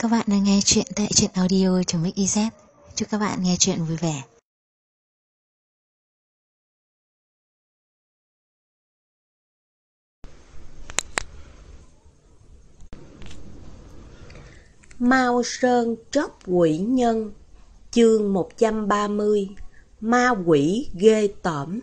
Các bạn đang nghe chuyện tại truyện audio.mix.iz. Chúc các bạn nghe chuyện vui vẻ. Mao Sơn Tróc Quỷ Nhân. Chương 130. Ma quỷ ghê tởm.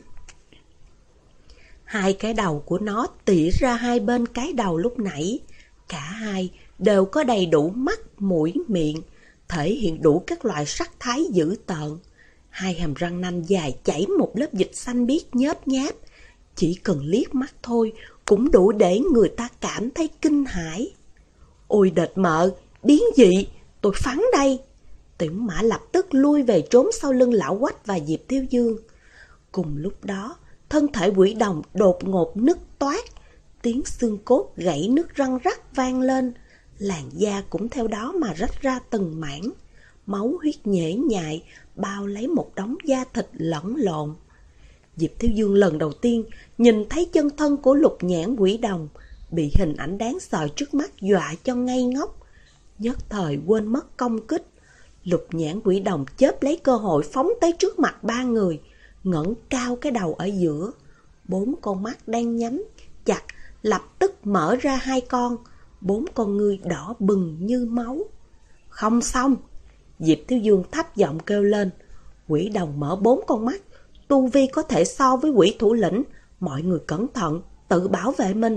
Hai cái đầu của nó tỉa ra hai bên cái đầu lúc nãy. Cả hai đều có đầy đủ mắt, mũi, miệng, thể hiện đủ các loại sắc thái dữ tợn. Hai hàm răng nanh dài chảy một lớp dịch xanh biếc nhớp nháp. Chỉ cần liếc mắt thôi cũng đủ để người ta cảm thấy kinh hãi. Ôi đệt mợ, biến dị, tôi phắn đây. Tiểu Mã lập tức lui về trốn sau lưng Lão Quách và Diệp Thiếu Dương. Cùng lúc đó, thân thể quỷ đồng đột ngột nứt toát, tiếng xương cốt gãy nứt răng rắc vang lên, làn da cũng theo đó mà rách ra từng mảng, máu huyết nhễ nhại bao lấy một đống da thịt lẫn lộn. Diệp Thiếu Dương lần đầu tiên nhìn thấy chân thân của Lục Nhãn quỷ đồng, bị hình ảnh đáng sợ trước mắt dọa cho ngây ngốc, nhất thời quên mất công kích. Lục Nhãn quỷ đồng chớp lấy cơ hội phóng tới trước mặt ba người, ngẩng cao cái đầu ở giữa. Bốn con mắt đang nhắm chặt lập tức mở ra hai con, bốn con ngươi đỏ bừng như máu. Không xong! Diệp Thiếu Dương thấp giọng kêu lên. Quỷ đồng mở bốn con mắt, tu vi có thể so với quỷ thủ lĩnh, mọi người cẩn thận, tự bảo vệ mình.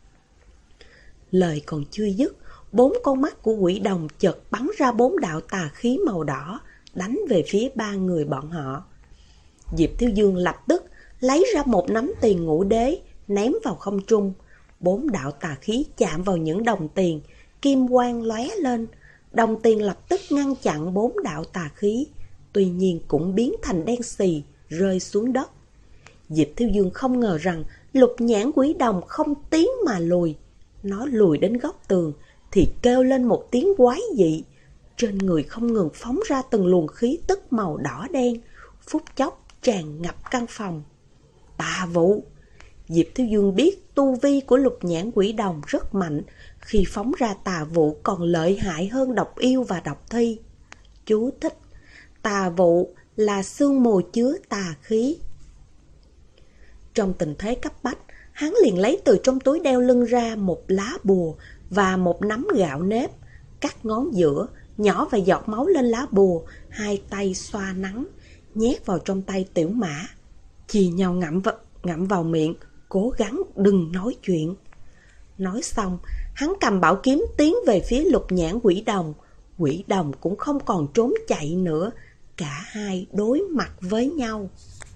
Lời còn chưa dứt, bốn con mắt của quỷ đồng chợt bắn ra bốn đạo tà khí màu đỏ, đánh về phía ba người bọn họ. Diệp Thiếu Dương lập tức lấy ra một nắm tiền ngũ đế, ném vào không trung. Bốn đạo tà khí chạm vào những đồng tiền, kim quang lóe lên. Đồng tiền lập tức ngăn chặn bốn đạo tà khí, tuy nhiên cũng biến thành đen xì, rơi xuống đất. Diệp Thiếu Dương không ngờ rằng Lục Nhãn quỷ đồng không tiến mà lùi. Nó lùi đến góc tường thì kêu lên một tiếng quái dị. Trên người không ngừng phóng ra từng luồng khí tức màu đỏ đen, phút chốc tràn ngập căn phòng. Tà vụ! Diệp Thiếu Dương biết tu vi của Lục Nhãn quỷ đồng rất mạnh, khi phóng ra tà vụ còn lợi hại hơn độc yêu và độc thi. Chú thích: tà vụ là sương mù chứa tà khí. Trong tình thế cấp bách, hắn liền lấy từ trong túi đeo lưng ra một lá bùa và một nắm gạo nếp, cắt ngón giữa, nhỏ vài giọt máu lên lá bùa, hai tay xoa nắng, nhét vào trong tay Tiểu Mã, chì nhau ngậm vào miệng, cố gắng đừng nói chuyện. Nói xong, hắn cầm bảo kiếm tiến về phía Lục Nhãn quỷ đồng. Quỷ đồng cũng không còn trốn chạy nữa, cả hai đối mặt với nhau.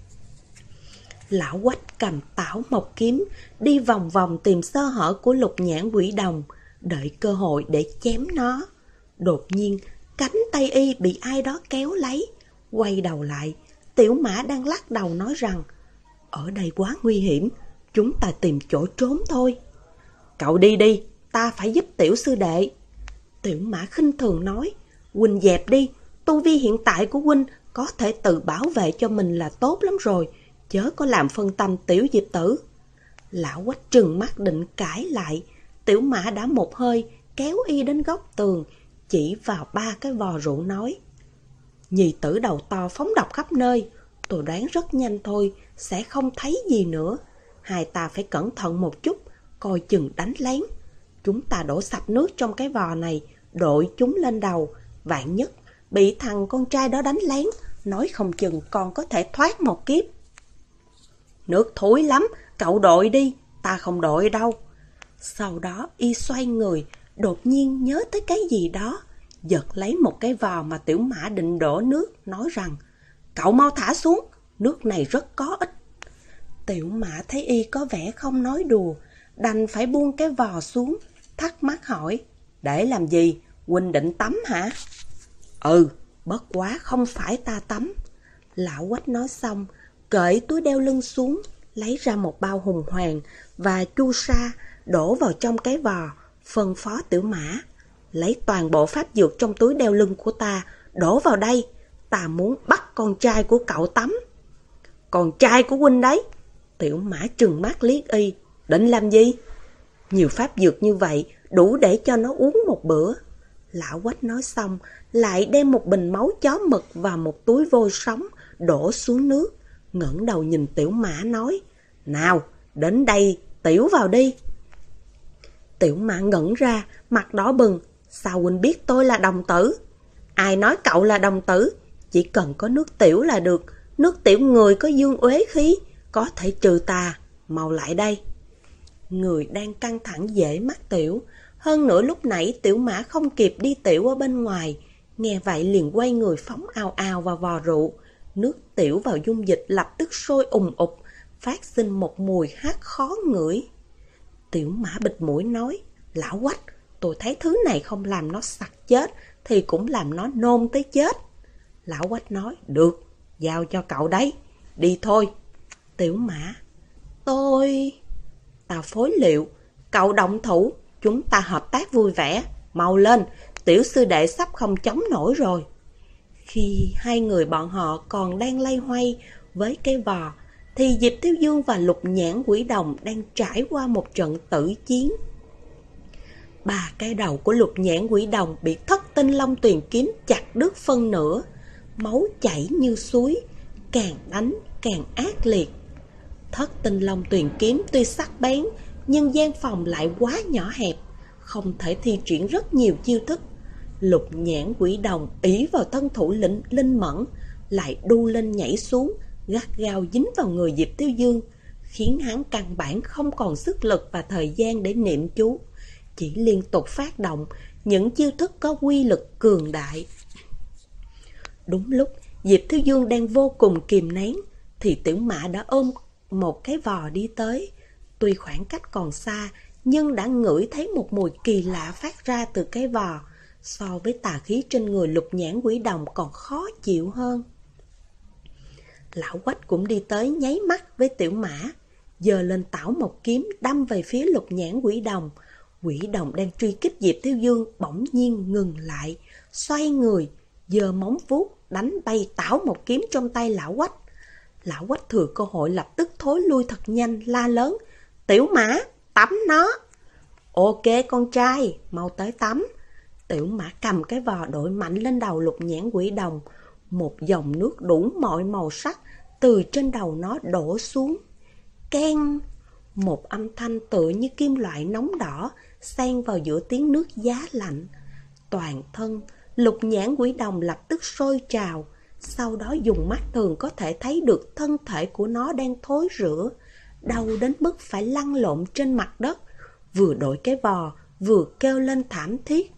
Lão Quách cầm Tảo Mộc kiếm, đi vòng vòng tìm sơ hở của Lục Nhãn quỷ đồng, đợi cơ hội để chém nó. Đột nhiên, cánh tay y bị ai đó kéo lấy. Quay đầu lại, Tiểu Mã đang lắc đầu nói rằng, ở đây quá nguy hiểm, chúng ta tìm chỗ trốn thôi. Cậu đi đi, ta phải giúp tiểu sư đệ. Tiểu Mã khinh thường nói, huynh dẹp đi, tu vi hiện tại của huynh có thể tự bảo vệ cho mình là tốt lắm rồi, chớ có làm phân tâm tiểu Diệp tử. Lão Quách trừng mắt định cãi lại, Tiểu Mã đã một hơi kéo y đến góc tường, chỉ vào ba cái vò rượu nói, nhì tử đầu to phóng độc khắp nơi, tôi đoán rất nhanh thôi, sẽ không thấy gì nữa. Hai ta phải cẩn thận một chút, coi chừng đánh lén. Chúng ta đổ sạch nước trong cái vò này, đội chúng lên đầu, vạn nhất bị thằng con trai đó đánh lén, nói không chừng còn có thể thoát một kiếp. Nước thối lắm, cậu đội đi, ta không đội đâu. Sau đó y xoay người, đột nhiên nhớ tới cái gì đó, giật lấy một cái vò mà Tiểu Mã định đổ nước, nói rằng, cậu mau thả xuống, nước này rất có ích. Tiểu Mã thấy y có vẻ không nói đùa, đành phải buông cái vò xuống, thắc mắc hỏi, để làm gì, huynh định tắm hả? Ừ, bất quá không phải ta tắm. Lão Quách nói xong, cởi túi đeo lưng xuống, lấy ra một bao hùng hoàng và chu sa, đổ vào trong cái vò, phân phó Tiểu Mã, lấy toàn bộ pháp dược trong túi đeo lưng của ta, đổ vào đây, ta muốn bắt con trai của cậu tắm. Con trai của huynh đấy. Tiểu Mã trừng mắt liếc y, định làm gì? Nhiều pháp dược như vậy đủ để cho nó uống một bữa. Lão Quách nói xong, lại đem một bình máu chó mực và một túi vôi sống đổ xuống nước, ngẩng đầu nhìn Tiểu Mã nói, nào, đến đây, tiểu vào đi. Tiểu Mã ngẩn ra, mặt đỏ bừng, sao huynh biết tôi là đồng tử? Ai nói cậu là đồng tử? Chỉ cần có nước tiểu là được, nước tiểu người có dương uế khí, có thể trừ tà, mau lại đây. Người đang căng thẳng dễ mắc tiểu, hơn nữa lúc nãy Tiểu Mã không kịp đi tiểu ở bên ngoài, nghe vậy liền quay người phóng ào ào vào vò rượu. Nước tiểu vào dung dịch lập tức sôi ùng ục, phát sinh một mùi hắc khó ngửi. Tiểu Mã bịt mũi nói, lão Quách, tôi thấy thứ này không làm nó sặc chết, thì cũng làm nó nôn tới chết. Lão Quách nói, được, giao cho cậu đấy, đi thôi. Tiểu Mã, tao phối liệu, cậu động thủ, chúng ta hợp tác vui vẻ, mau lên, tiểu sư đệ sắp không chống nổi rồi. Khi hai người bọn họ còn đang loay hoay với cái vò, thì Diệp Thiếu Dương và Lục Nhãn Quỷ Đồng đang trải qua một trận tử chiến. 3 cái đầu của Lục Nhãn Quỷ Đồng bị Thất Tinh Long Tuyền kiếm chặt đứt phân nửa, máu chảy như suối, càng đánh càng ác liệt. Thất Tinh Long Tuyền kiếm tuy sắc bén, nhưng gian phòng lại quá nhỏ hẹp, không thể thi triển rất nhiều chiêu thức. Lục Nhãn Quỷ Đồng ý vào thân thủ linh mẫn, lại đu lên nhảy xuống, gắt gao dính vào người Diệp Thiếu Dương, khiến hắn căn bản không còn sức lực và thời gian để niệm chú, chỉ liên tục phát động những chiêu thức có quy lực cường đại. Đúng lúc Diệp Thiếu Dương đang vô cùng kìm nén, thì Tiểu Mã đã ôm một cái vò đi tới. Tuy khoảng cách còn xa, nhưng đã ngửi thấy một mùi kỳ lạ phát ra từ cái vò, so với tà khí trên người Lục Nhãn Quỷ Đồng còn khó chịu hơn. Lão Quách cũng đi tới nháy mắt với Tiểu Mã, giơ lên tảo một kiếm đâm về phía Lục Nhãn Quỷ Đồng. Quỷ Đồng đang truy kích Diệp Thiếu Dương bỗng nhiên ngừng lại, xoay người, giơ móng vuốt đánh bay tảo một kiếm trong tay Lão Quách. Lão Quách thừa cơ hội lập tức thối lui thật nhanh, la lớn, Tiểu Mã, tắm nó. Ok con trai, mau tới tắm. Tiểu Mã cầm cái vò đội mạnh lên đầu Lục Nhãn Quỷ Đồng, một dòng nước đủ mọi màu sắc từ trên đầu nó đổ xuống. Keng! Một âm thanh tựa như kim loại nóng đỏ xen vào giữa tiếng nước giá lạnh. Toàn thân Lục Nhãn Quỷ Đồng lập tức sôi trào, sau đó dùng mắt thường có thể thấy được thân thể của nó đang thối rữa, đau đến mức phải lăn lộn trên mặt đất, vừa đội cái vò vừa kêu lên thảm thiết.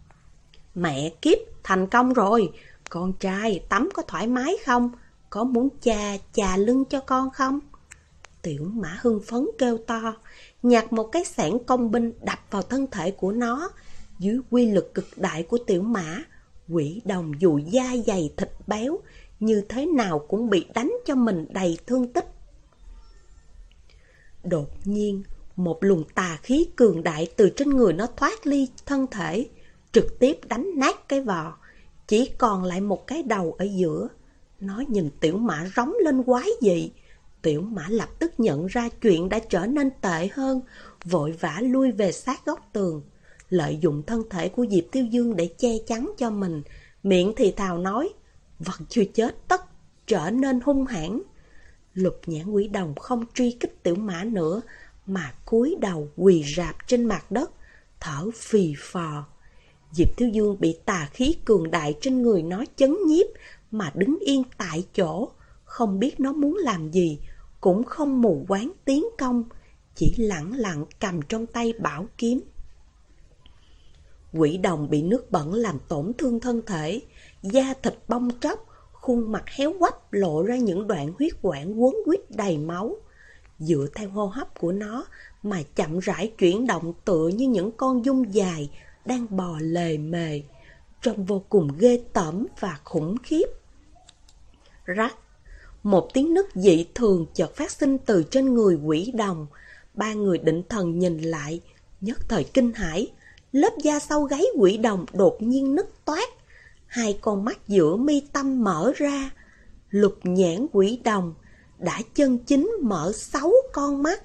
Mẹ kiếp, thành công rồi! Con trai, tắm có thoải mái không? Có muốn cha chà lưng cho con không? Tiểu Mã hưng phấn kêu to, nhặt một cái xẻng công binh đập vào thân thể của nó. Dưới quy lực cực đại của Tiểu Mã, Quỷ Đồng dù da dày thịt béo, như thế nào cũng bị đánh cho mình đầy thương tích. Đột nhiên, một luồng tà khí cường đại từ trên người nó thoát ly thân thể, trực tiếp đánh nát cái vò, chỉ còn lại một cái đầu ở giữa. Nó nhìn Tiểu Mã rống lên quái dị. Tiểu Mã lập tức nhận ra chuyện đã trở nên tệ hơn, vội vã lui về sát góc tường, lợi dụng thân thể của Diệp Thiếu Dương để che chắn cho mình, miệng thì thào nói, vẫn chưa chết tất trở nên hung hãn. Lục Nhãn Quỷ Đồng không truy kích Tiểu Mã nữa, mà cúi đầu quỳ rạp trên mặt đất, thở phì phò. Diệp Thiếu Dương bị tà khí cường đại trên người nó chấn nhiếp, mà đứng yên tại chỗ, không biết nó muốn làm gì, cũng không mù quáng tiến công, chỉ lẳng lặng cầm trong tay bảo kiếm. Quỷ Đồng bị nước bẩn làm tổn thương thân thể, da thịt bong tróc, khuôn mặt héo quắp lộ ra những đoạn huyết quản quấn quýt đầy máu. Dựa theo hô hấp của nó mà chậm rãi chuyển động tựa như những con giun dài đang bò lề mề, trông vô cùng ghê tởm và khủng khiếp. Rắc! Một tiếng nứt dị thường chợt phát sinh từ trên người Quỷ Đồng. 3 người định thần nhìn lại, nhất thời kinh hãi. Lớp da sau gáy Quỷ Đồng đột nhiên nứt toát, 2 con mắt giữa mi tâm mở ra. Lục Nhãn Quỷ Đồng đã chân chính mở 6 con mắt.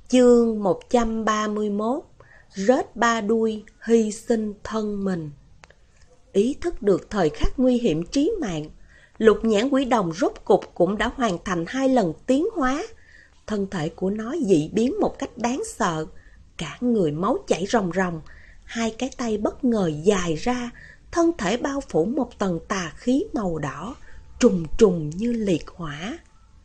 Chương 131. Rết ba đuôi hy sinh thân mình. Ý thức được thời khắc nguy hiểm trí mạng, Lục Nhãn Quỷ Đồng rốt cục cũng đã hoàn thành 2 lần tiến hóa. Thân thể của nó dị biến một cách đáng sợ, cả người máu chảy ròng ròng, 2 cái tay bất ngờ dài ra, thân thể bao phủ một tầng tà khí màu đỏ, trùng trùng như liệt hỏa.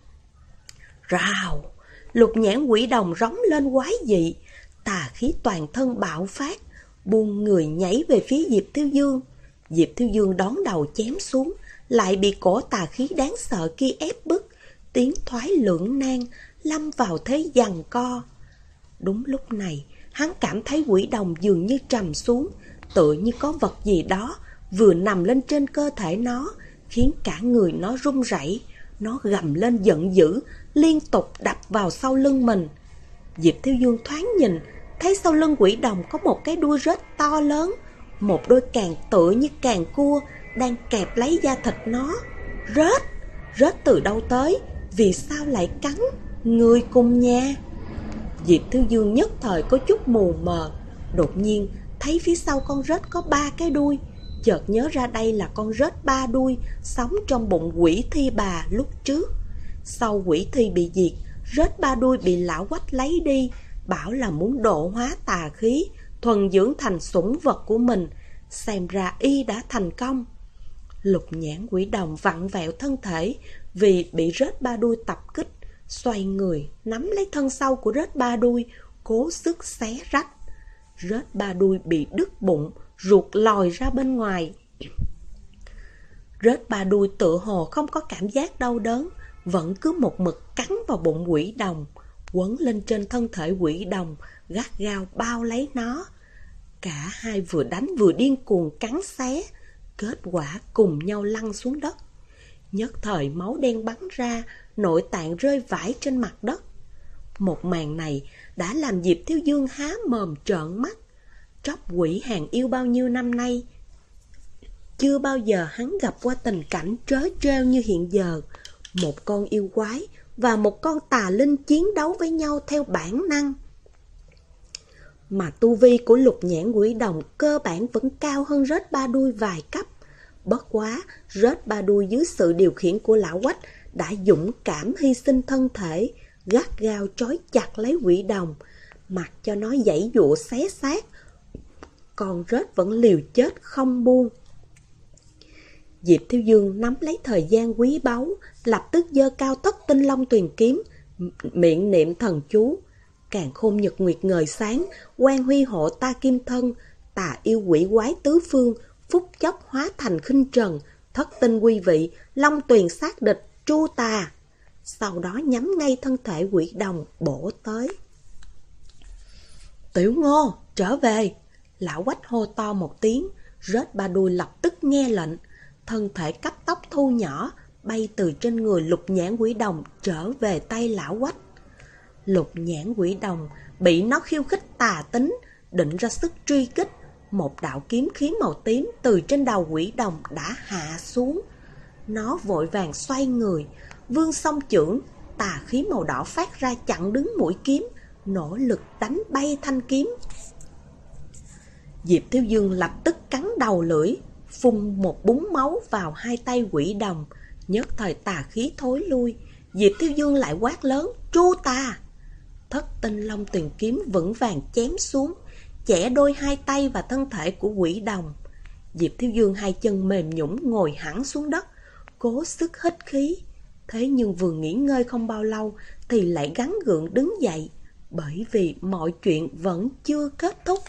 Rào! Lục Nhãn Quỷ Đồng rống lên quái dị, tà khí toàn thân bạo phát, buông người nhảy về phía Diệp Thiếu Dương. Diệp Thiếu Dương đón đầu chém xuống, lại bị cổ tà khí đáng sợ kia ép bức, tiến thoái lưỡng nan, lâm vào thế giằng co. Đúng lúc này, hắn cảm thấy quỷ đồng dường như trầm xuống, tựa như có vật gì đó vừa nằm lên trên cơ thể nó, khiến cả người nó run rẩy. Nó gầm lên giận dữ, liên tục đập vào sau lưng mình. Diệp Thiếu Dương thoáng nhìn, thấy sau lưng quỷ đồng có một cái đuôi rết to lớn, một đôi càng tựa như càng cua đang kẹp lấy da thịt nó. Rết từ đâu tới? Vì sao lại cắn người cùng nhà? Diệp Thiếu Dương nhất thời có chút mù mờ, đột nhiên thấy phía sau con rết có 3 cái đuôi, chợt nhớ ra đây là con rết 3 đuôi sống trong bụng quỷ thi bà lúc trước. Sau quỷ thi bị diệt, rết 3 đuôi bị lão Quách lấy đi, bảo là muốn độ hóa tà khí, thuần dưỡng thành sủng vật của mình. Xem ra y đã thành công. Lục Nhãn Quỷ Đồng vặn vẹo thân thể vì bị rết 3 đuôi tập kích, xoay người nắm lấy thân sau của rết 3 đuôi, cố sức xé rách. Rết 3 đuôi bị đứt bụng, ruột lòi ra bên ngoài. Rết 3 đuôi tựa hồ không có cảm giác đau đớn, vẫn cứ một mực cắn vào bụng quỷ đồng, quấn lên trên thân thể quỷ đồng, gắt gao bao lấy nó. Cả hai vừa đánh vừa điên cuồng cắn xé, kết quả cùng nhau lăn xuống đất. Nhất thời máu đen bắn ra, nội tạng rơi vãi trên mặt đất. Một màn này đã làm Diệp Thiếu Dương há mồm trợn mắt. Tróc quỷ hàng yêu bao nhiêu năm nay, chưa bao giờ hắn gặp qua tình cảnh trớ trêu như hiện giờ. Một con yêu quái và một con tà linh chiến đấu với nhau theo bản năng. Mà tu vi của Lục Nhãn Quỷ Đồng cơ bản vẫn cao hơn rết 3 đuôi vài cấp. Bất quá, rết 3 đuôi dưới sự điều khiển của lão Quách đã dũng cảm hy sinh thân thể, gắt gao trói chặt lấy quỷ đồng, mặc cho nó giãy giụa xé xác. Còn rết vẫn liều chết không buông. Diệp Thiếu Dương nắm lấy thời gian quý báu, lập tức giơ cao Thất Tinh Long Tuyền kiếm, miệng niệm thần chú. Càn khôn nhật nguyệt ngời sáng, quang huy hộ ta kim thân, tà yêu quỷ quái tứ phương, phút chốc hóa thành khinh trần, thất tinh quy vị, long tuyền sát địch, tru tà. Sau đó nhắm ngay thân thể quỷ đồng bổ tới. Tiểu Ngô, trở về! Lão Quách hô to một tiếng, rết 3 đuôi lập tức nghe lệnh, thân thể cấp tốc thu nhỏ, bay từ trên người Lục Nhãn Quỷ Đồng trở về tay lão Quách. Lục Nhãn Quỷ Đồng bị nó khiêu khích tà tính, định ra sức truy kích. Một đạo kiếm khí màu tím từ trên đầu quỷ đồng đã hạ xuống. Nó vội vàng xoay người, vươn song chưởng, tà khí màu đỏ phát ra chặn đứng mũi kiếm, nỗ lực đánh bay thanh kiếm. Diệp Thiếu Dương lập tức cắn đầu lưỡi, phun một búng máu vào 2 tay quỷ đồng, nhất thời tà khí thối lui. Diệp Thiếu Dương lại quát lớn, tru tà! Thất Tinh Long Tuyền kiếm vững vàng chém xuống, chẻ đôi 2 tay và thân thể của quỷ đồng. Diệp Thiếu Dương 2 chân mềm nhũn ngồi hẳn xuống đất, cố sức hít khí. Thế nhưng vừa nghỉ ngơi không bao lâu thì lại gắng gượng đứng dậy, bởi vì mọi chuyện vẫn chưa kết thúc.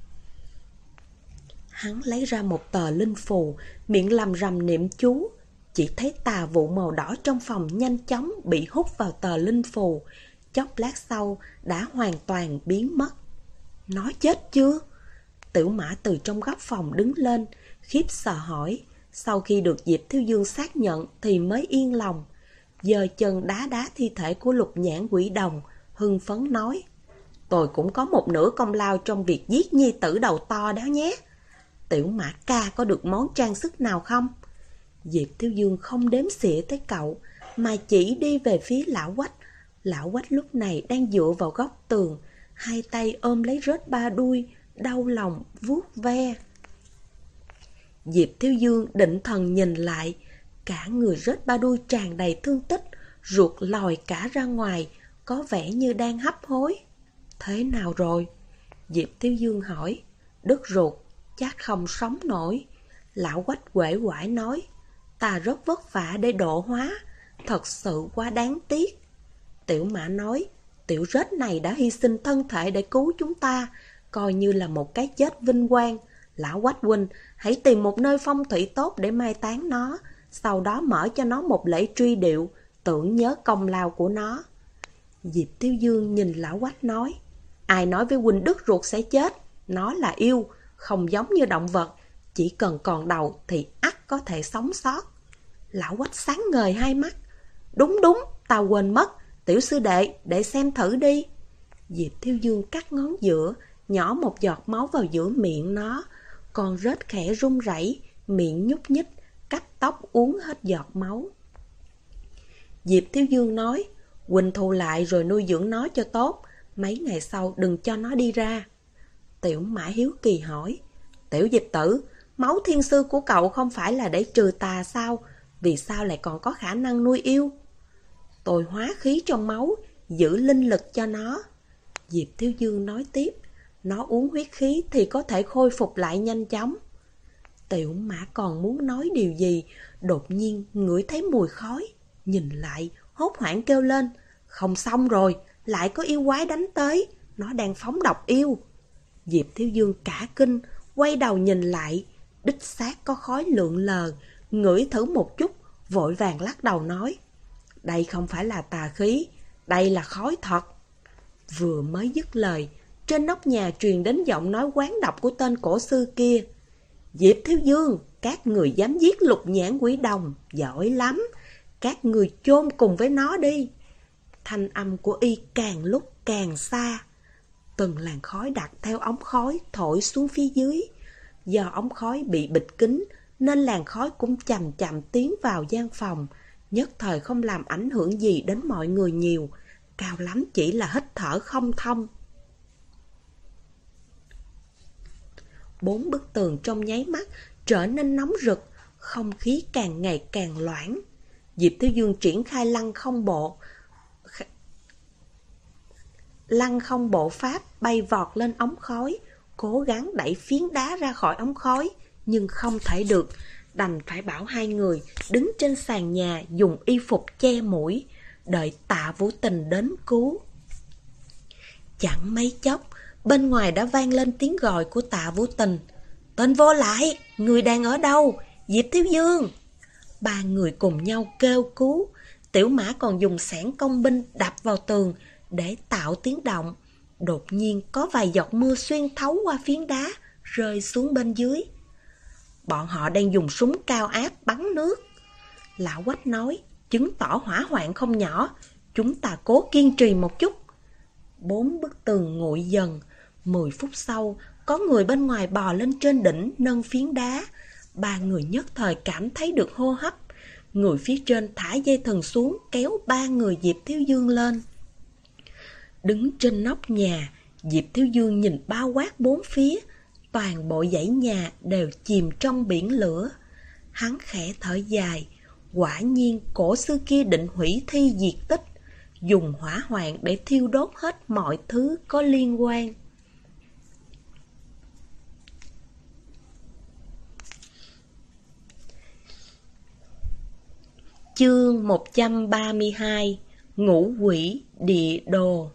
Hắn lấy ra một tờ linh phù, miệng lầm rầm niệm chú. Chỉ thấy tà vụ màu đỏ trong phòng nhanh chóng bị hút vào tờ linh phù, chốc lát sau đã hoàn toàn biến mất. Nó chết chưa? Tiểu Mã từ trong góc phòng đứng lên, khiếp sợ hỏi. Sau khi được Diệp Thiếu Dương xác nhận thì mới yên lòng. Giơ chân đá đá thi thể của Lục Nhãn Quỷ Đồng, hưng phấn nói: Tôi cũng có một nửa công lao trong việc giết nhi tử đầu to đó nhé. Tiểu Mã ca có được món trang sức nào không? Diệp Thiếu Dương không đếm xỉa tới cậu, mà chỉ đi về phía lão Quách, Lão Quách lúc này đang dựa vào góc tường, hai tay ôm lấy rết ba đuôi, đau lòng vuốt ve. Diệp Thiếu Dương định thần nhìn lại, cả người rết ba đuôi tràn đầy thương tích, ruột lòi cả ra ngoài, có vẻ như đang hấp hối. Thế nào rồi? Diệp Thiếu Dương hỏi. Đứt ruột, chắc không sống nổi. Lão Quách uể oải nói. Ta rất vất vả để độ hóa, thật sự quá đáng tiếc. Tiểu Mã nói, tiểu rết này đã hy sinh thân thể để cứu chúng ta, coi như là một cái chết vinh quang. Lão Quách huynh, hãy tìm một nơi phong thủy tốt để mai táng nó, sau đó mở cho nó một lễ truy điệu, tưởng nhớ công lao của nó. Diệp Thiếu Dương nhìn Lão Quách nói, ai nói với huynh đứt ruột sẽ chết, nó là yêu, không giống như động vật, chỉ cần còn đầu thì ắt có thể sống sót. Lão Quách sáng ngời hai mắt, đúng, ta quên mất, tiểu sư đệ, để xem thử đi. Diệp Thiếu Dương cắt ngón giữa, nhỏ một giọt máu vào giữa miệng nó, con rết khẽ run rẩy, miệng nhúc nhích, cắt tóc uống hết giọt máu. Diệp Thiếu Dương nói, huynh thu lại rồi nuôi dưỡng nó cho tốt, mấy ngày sau đừng cho nó đi ra. Tiểu Mã hiếu kỳ hỏi, tiểu Diệp tử, máu thiên sư của cậu không phải là để trừ tà sao? Vì sao lại còn có khả năng nuôi yêu? Tôi hóa khí trong máu, giữ linh lực cho nó. Diệp Thiếu Dương nói tiếp, nó uống huyết khí thì có thể khôi phục lại nhanh chóng. Tiểu Mã còn muốn nói điều gì, đột nhiên ngửi thấy mùi khói, nhìn lại, hốt hoảng kêu lên, không xong rồi, lại có yêu quái đánh tới, nó đang phóng độc yêu. Diệp Thiếu Dương cả kinh, quay đầu nhìn lại, đích xác có khói lượn lờ, ngửi thử một chút, vội vàng lắc đầu nói, đây không phải là tà khí, đây là khói thật. Vừa mới dứt lời, trên nóc nhà truyền đến giọng nói quán độc của tên cổ sư kia. Diệp Thiếu Dương, các người dám giết Lục Nhãn Quỷ Đồng, giỏi lắm, các người chôn cùng với nó đi. Thanh âm của y càng lúc càng xa. Từng làn khói đặt theo ống khói thổi xuống phía dưới. Do ống khói bị bịt kín nên làn khói cũng chậm chậm tiến vào gian phòng, nhất thời không làm ảnh hưởng gì đến mọi người nhiều, cao lắm chỉ là hít thở không thông. 4 bức tường trong nháy mắt trở nên nóng rực, không khí càng ngày càng loãng. Diệp Thiếu Dương triển khai lăng không bộ pháp bay vọt lên ống khói, cố gắng đẩy phiến đá ra khỏi ống khói, nhưng không thể được, đành phải bảo hai người đứng trên sàn nhà dùng y phục che mũi, đợi Tạ Vũ Tình đến cứu. Chẳng mấy chốc, bên ngoài đã vang lên tiếng gọi của Tạ Vũ Tình. Tên vô lại, người đang ở đâu? Diệp Thiếu Dương. Ba người cùng nhau kêu cứu. Tiểu Mã còn dùng xẻng công binh đập vào tường để tạo tiếng động. Đột nhiên có vài giọt mưa xuyên thấu qua phiến đá, rơi xuống bên dưới. Bọn họ đang dùng súng cao áp bắn nước. Lão Quách nói, chứng tỏ hỏa hoạn không nhỏ, chúng ta cố kiên trì một chút. 4 bức tường nguội dần. 10 phút sau, có người bên ngoài bò lên trên đỉnh nâng phiến đá. Ba người nhất thời cảm thấy được hô hấp. Người phía trên thả dây thừng xuống, kéo ba người Diệp Thiếu Dương lên. Đứng trên nóc nhà, Diệp Thiếu Dương nhìn bao quát bốn phía. Toàn bộ dãy nhà đều chìm trong biển lửa. Hắn khẽ thở dài. Quả nhiên cổ sư kia định hủy thi diệt tích, dùng hỏa hoạn để thiêu đốt hết mọi thứ có liên quan. Chương 132: Ngũ quỷ địa đồ.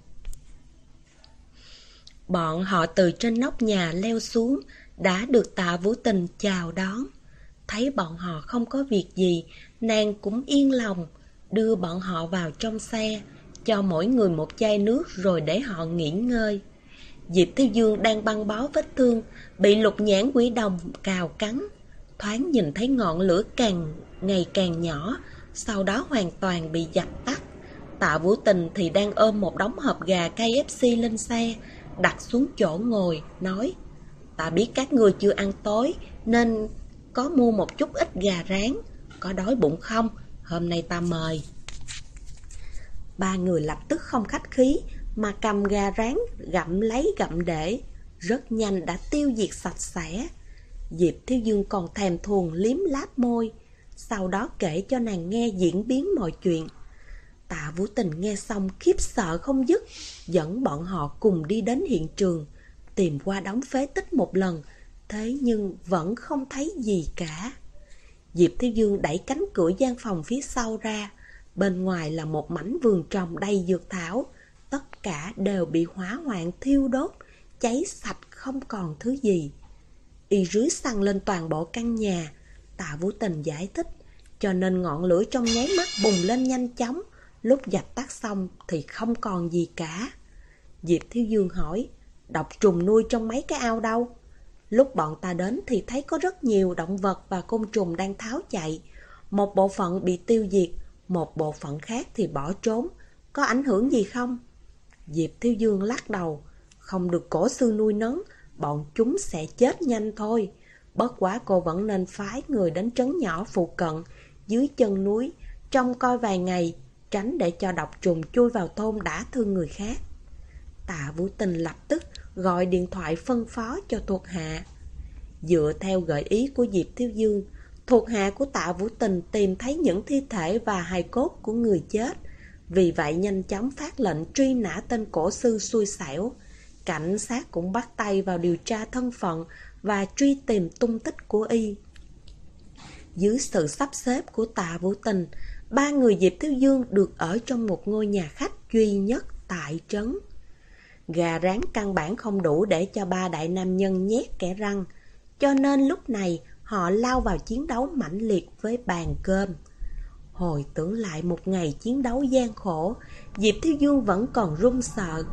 Bọn họ từ trên nóc nhà leo xuống, đã được Tạ Vũ Tình chào đón. Thấy bọn họ không có việc gì, nàng cũng yên lòng, đưa bọn họ vào trong xe, cho mỗi người một chai nước rồi để họ nghỉ ngơi. Diệp Thiếu Dương đang băng bó vết thương, bị Lục Nhãn Quỷ Đồng cào cắn. Thoáng nhìn thấy ngọn lửa càng ngày càng nhỏ, sau đó hoàn toàn bị dập tắt. Tạ Vũ Tình thì đang ôm một đống hộp gà KFC lên xe, đặt xuống chỗ ngồi, nói: Ta biết các ngươi chưa ăn tối, nên có mua một chút ít gà rán. Có đói bụng không? Hôm nay ta mời. Ba người lập tức không khách khí mà cầm gà rán gặm lấy gặm để, rất nhanh đã tiêu diệt sạch sẽ. Diệp Thiếu Dương còn thèm thuồng liếm láp môi, sau đó kể cho nàng nghe diễn biến mọi chuyện. Tạ Vũ Tình nghe xong khiếp sợ không dứt, dẫn bọn họ cùng đi đến hiện trường, tìm qua đống phế tích một lần, thế nhưng vẫn không thấy gì cả. Diệp Thiếu Dương đẩy cánh cửa gian phòng phía sau ra, bên ngoài là một mảnh vườn trồng đầy dược thảo, tất cả đều bị hỏa hoạn thiêu đốt, cháy sạch không còn thứ gì. Y rưới xăng lên toàn bộ căn nhà, Tạ Vũ Tình giải thích, cho nên ngọn lửa trong nháy mắt bùng lên nhanh chóng, lúc dập tắt xong thì không còn gì cả. Diệp Thiếu Dương hỏi, độc trùng nuôi trong mấy cái ao đâu? Lúc bọn ta đến thì thấy có rất nhiều động vật và côn trùng đang tháo chạy. Một bộ phận bị tiêu diệt, một bộ phận khác thì bỏ trốn. Có ảnh hưởng gì không? Diệp Thiếu Dương lắc đầu, không được cổ sư nuôi nấng, bọn chúng sẽ chết nhanh thôi. Bất quá cô vẫn nên phái người đến trấn nhỏ phụ cận, dưới chân núi, trông coi vài ngày, tránh để cho độc trùng chui vào thôn đã thương người khác. Tạ Vũ Tình lập tức gọi điện thoại phân phó cho thuộc hạ. Dựa theo gợi ý của Diệp Thiếu Dương, thuộc hạ của Tạ Vũ Tình tìm thấy những thi thể và hài cốt của người chết, vì vậy nhanh chóng phát lệnh truy nã tên cổ sư xui xẻo. Cảnh sát cũng bắt tay vào điều tra thân phận và truy tìm tung tích của y. Dưới sự sắp xếp của Tạ Vũ Tình, ba người Diệp Thiếu Dương được ở trong một ngôi nhà khách duy nhất tại trấn. Gà rán căn bản không đủ để cho ba đại nam nhân nhét kẽ răng, cho nên lúc này họ lao vào chiến đấu mãnh liệt với bàn cơm. Hồi tưởng lại một ngày chiến đấu gian khổ, Diệp Thiếu Dương vẫn còn run sợ,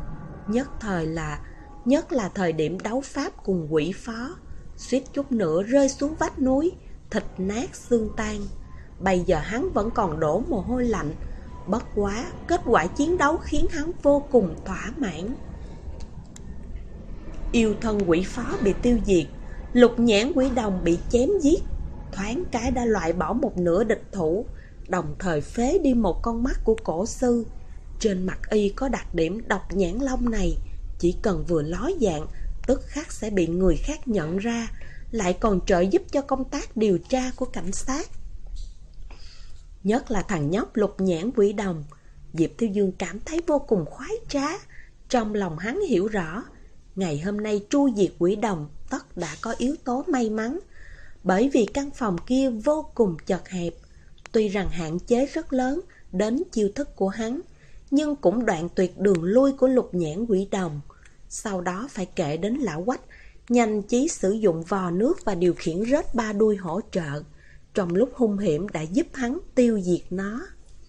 nhất là thời điểm đấu pháp cùng quỷ phó, suýt chút nữa rơi xuống vách núi, thịt nát xương tan. Bây giờ hắn vẫn còn đổ mồ hôi lạnh, bất quá kết quả chiến đấu khiến hắn vô cùng thỏa mãn. Yêu thân quỷ phó bị tiêu diệt, Lục Nhãn quỷ đồng bị chém giết, thoáng cái đã loại bỏ một nửa địch thủ, đồng thời phế đi một con mắt của cổ sư. Trên mặt y có đặc điểm độc nhãn long này, chỉ cần vừa ló dạng, tức khắc sẽ bị người khác nhận ra, lại còn trợ giúp cho công tác điều tra của cảnh sát. Nhất là thằng nhóc Lục Nhãn quỷ đồng, Diệp Thiếu Dương cảm thấy vô cùng khoái trá. Trong lòng hắn hiểu rõ, ngày hôm nay tru diệt quỷ đồng tất đã có yếu tố may mắn, bởi vì căn phòng kia vô cùng chật hẹp. Tuy rằng hạn chế rất lớn đến chiêu thức của hắn, nhưng cũng đoạn tuyệt đường lui của Lục Nhãn quỷ đồng. Sau đó phải kể đến lão Quách, nhanh trí sử dụng vò nước và điều khiển rết ba đuôi hỗ trợ. Trong lúc hung hiểm đã giúp hắn tiêu diệt nó.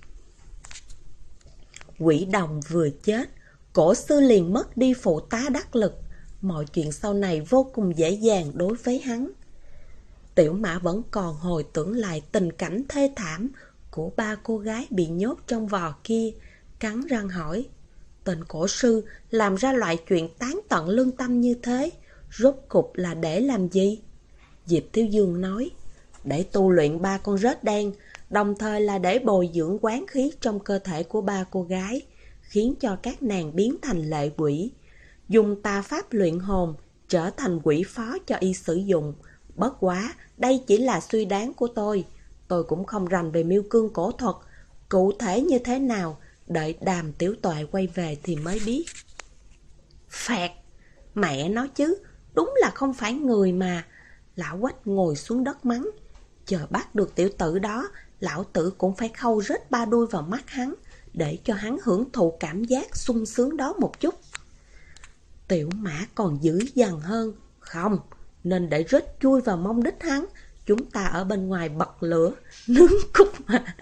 Quỷ đồng vừa chết, cổ sư liền mất đi phụ tá đắc lực. Mọi chuyện sau này vô cùng dễ dàng đối với hắn. Tiểu Mã vẫn còn hồi tưởng lại tình cảnh thê thảm của ba cô gái bị nhốt trong vò kia, cắn răng hỏi, tên cổ sư làm ra loại chuyện tán tận lương tâm như thế, rốt cục là để làm gì? Diệp Thiếu Dương nói, để tu luyện ba con rết đen, đồng thời là để bồi dưỡng quán khí trong cơ thể của ba cô gái, khiến cho các nàng biến thành lệ quỷ, dùng tà pháp luyện hồn, trở thành quỷ phó cho y sử dụng. Bất quá, đây chỉ là suy đoán của tôi cũng không rành về miêu cương cổ thuật, cụ thể như thế nào, đợi Đàm tiểu tuệ quay về thì mới biết. Phẹt, mẹ nó chứ, đúng là không phải người mà. Lão Quách ngồi xuống đất mắng, chờ bắt được tiểu tử đó, lão tử cũng phải khâu rết ba đuôi vào mắt hắn, để cho hắn hưởng thụ cảm giác sung sướng đó một chút. Tiểu Mã còn dữ dằn hơn, không, nên để rết chui vào mông đít hắn, chúng ta ở bên ngoài bật lửa, nướng cúc hoa.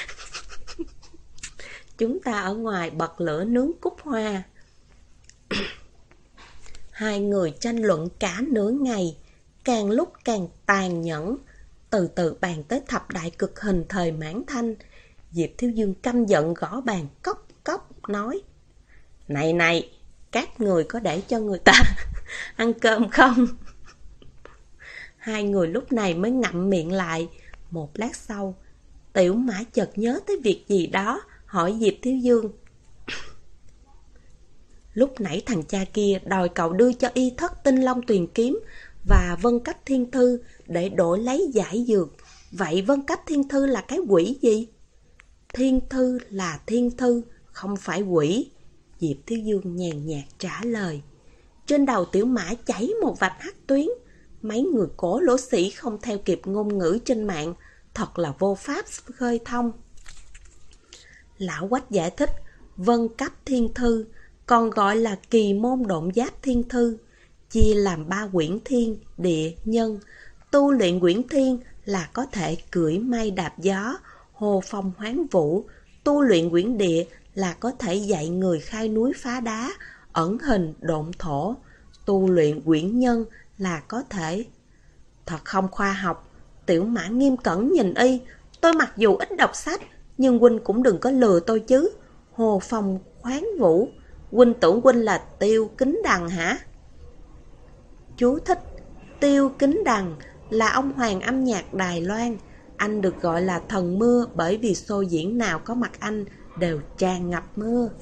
Chúng ta ở ngoài bật lửa nướng cúc hoa. Hai người tranh luận cả nửa ngày, càng lúc càng tàn nhẫn, từ từ bàn tới thập đại cực hình thời Mãn Thanh. Diệp Thiếu Dương căm giận gõ bàn cốc cốc nói, này, các người có để cho người ta ăn cơm không? Hai người lúc này mới ngậm miệng lại. Một lát sau, Tiểu Mã chợt nhớ tới việc gì đó, hỏi Diệp Thiếu Dương, Lúc nãy thằng cha kia đòi cậu đưa cho y thất tinh long tuyền kiếm và vân cấp thiên thư để đổi lấy giải dược. Vậy vân cấp thiên thư là cái quỷ gì? Thiên thư là thiên thư, không phải quỷ. Diệp Thiếu Dương nhàn nhạt trả lời. Trên đầu Tiểu Mã chảy một vạch hắc tuyến. Mấy người cổ lỗ sĩ không theo kịp ngôn ngữ trên mạng, thật là vô pháp khơi thông. Lão Quách giải thích, vân cấp thiên thư, còn gọi là kỳ môn độn giáp thiên thư, chia làm 3 quyển thiên, địa, nhân. Tu luyện quyển thiên là có thể cưỡi mây đạp gió, hồ phong hoán vũ. Tu luyện quyển địa là có thể dạy người khai núi phá đá, ẩn hình độn thổ. Tu luyện quyển nhân là có thể... Thật không khoa học. Tiểu Mã nghiêm cẩn nhìn y. Tôi mặc dù ít đọc sách, nhưng huynh cũng đừng có lừa tôi chứ. Hồ phong khoáng vũ, huynh tưởng huynh là Tiêu Kính Đằng hả? Chú thích: Tiêu Kính Đằng là ông hoàng âm nhạc Đài Loan. Anh được gọi là thần mưa bởi vì show diễn nào có mặt anh đều tràn ngập mưa.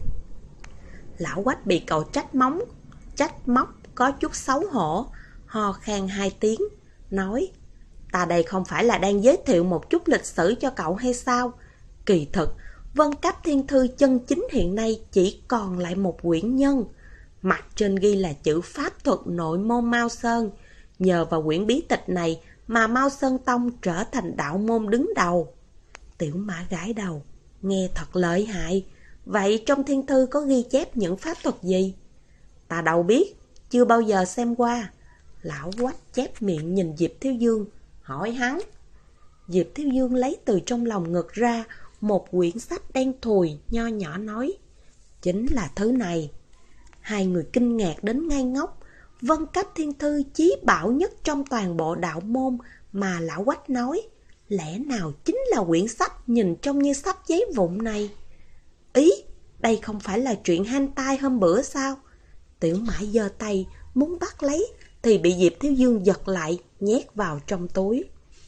Lão Quách bị cậu trách móc có chút xấu hổ, ho khan 2 tiếng, nói: Ta đây không phải là đang giới thiệu một chút lịch sử cho cậu hay sao? Kỳ thực, vân cấp thiên thư chân chính hiện nay chỉ còn lại một quyển nhân. Mặt trên ghi là chữ pháp thuật nội môn Mao Sơn. Nhờ vào quyển bí tịch này mà Mao Sơn Tông trở thành đạo môn đứng đầu. Tiểu Mã gãi đầu, nghe thật lợi hại. Vậy trong thiên thư có ghi chép những pháp thuật gì? Ta đâu biết, chưa bao giờ xem qua. Lão Quách chép miệng nhìn Diệp Thiếu Dương, hỏi hắn. Diệp Thiếu Dương lấy từ trong lòng ngực ra một quyển sách đen thùi, nho nhỏ nói: Chính là thứ này. Hai người kinh ngạc đến ngây ngốc. Vân cấp thiên thư chí bảo nhất trong toàn bộ đạo môn mà lão Quách nói, lẽ nào chính là quyển sách nhìn trông như sách giấy vụn này? Ý, đây không phải là chuyện hentai hôm bữa sao? Tiểu Mã giơ tay muốn bắt lấy thì bị Diệp Thiếu Dương giật lại, nhét vào trong túi.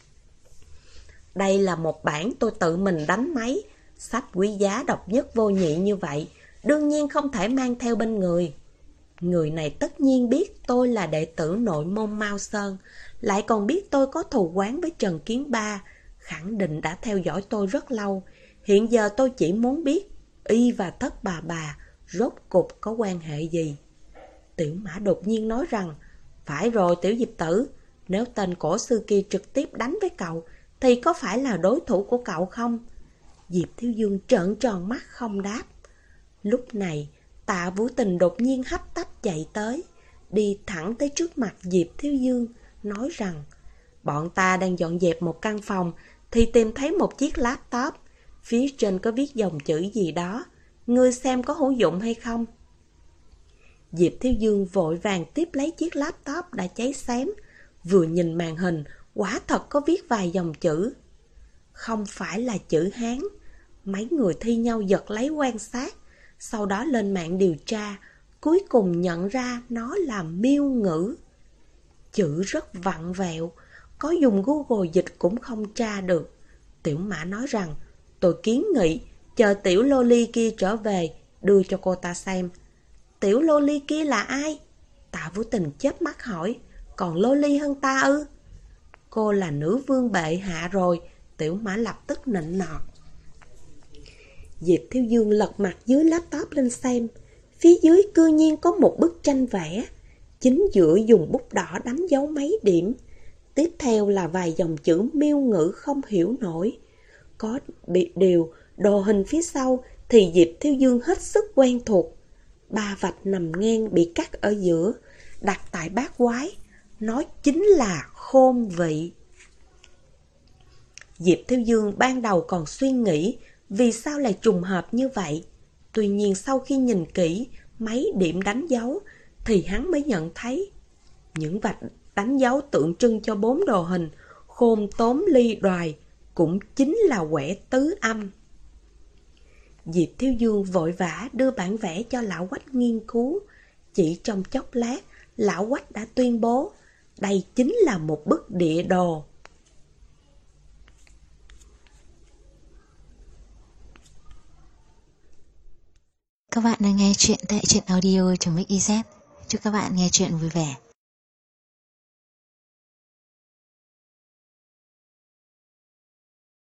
Đây là một bản tôi tự mình đánh máy. Sách quý giá độc nhất vô nhị như vậy, đương nhiên không thể mang theo bên người. Người này tất nhiên biết tôi là đệ tử nội môn Mao Sơn, lại còn biết tôi có thù oán với Trần Kiến Ba, khẳng định đã theo dõi tôi rất lâu. Hiện giờ tôi chỉ muốn biết y và Thất bà rốt cục có quan hệ gì. Tiểu Mã đột nhiên nói rằng, phải rồi Tiểu Diệp Tử, nếu tên cổ sư kia trực tiếp đánh với cậu thì có phải là đối thủ của cậu không? Diệp Thiếu Dương trợn tròn mắt không đáp. Lúc này Tạ Vũ Tình đột nhiên hấp tấp chạy tới, đi thẳng tới trước mặt Diệp Thiếu Dương, nói rằng: Bọn ta đang dọn dẹp một căn phòng thì tìm thấy một chiếc laptop, phía trên có viết dòng chữ gì đó, ngươi xem có hữu dụng hay không? Diệp Thiếu Dương vội vàng tiếp lấy chiếc laptop đã cháy xém, vừa nhìn màn hình, quả thật có viết vài dòng chữ. Không phải là chữ Hán. Mấy người thi nhau giật lấy quan sát, sau đó lên mạng điều tra, cuối cùng nhận ra nó là miêu ngữ. Chữ rất vặn vẹo, có dùng Google dịch cũng tra tra được. Tiểu Mã nói rằng, tôi kiến nghị chờ tiểu loli kia trở về, đưa cho cô ta xem. Tiểu loli kia là ai? Tạ Vũ Tình chớp mắt hỏi, còn loli hơn ta ư? Cô là nữ vương bệ hạ rồi, Tiểu Mã lập tức nịnh nọt. Diệp Thiếu Dương lật mặt dưới laptop lên xem, phía dưới cư nhiên có một bức tranh vẽ, chính giữa dùng bút đỏ đánh dấu mấy điểm. Tiếp theo là vài dòng chữ miêu ngữ không hiểu nổi. Có điều đồ hình phía sau thì Diệp Thiếu Dương hết sức quen thuộc. 3 vạch nằm ngang bị cắt ở giữa, đặt tại bát quái, nó chính là khôn vị. Diệp Thiếu Dương ban đầu còn suy nghĩ vì sao lại trùng hợp như vậy. Tuy nhiên sau khi nhìn kỹ mấy điểm đánh dấu thì hắn mới nhận thấy những vạch đánh dấu tượng trưng cho 4 đồ hình khôn tốn ly đoài cũng chính là quẻ tứ âm. Diệp Thiếu Dương vội vã đưa bản vẽ cho lão Quách nghiên cứu. Chỉ trong chốc lát, lão Quách đã tuyên bố đây chính là một bức địa đồ. Các Các bạn đang nghe chuyện tại truyện audio.mix.iz. Chúc các bạn nghe chuyện vui vẻ.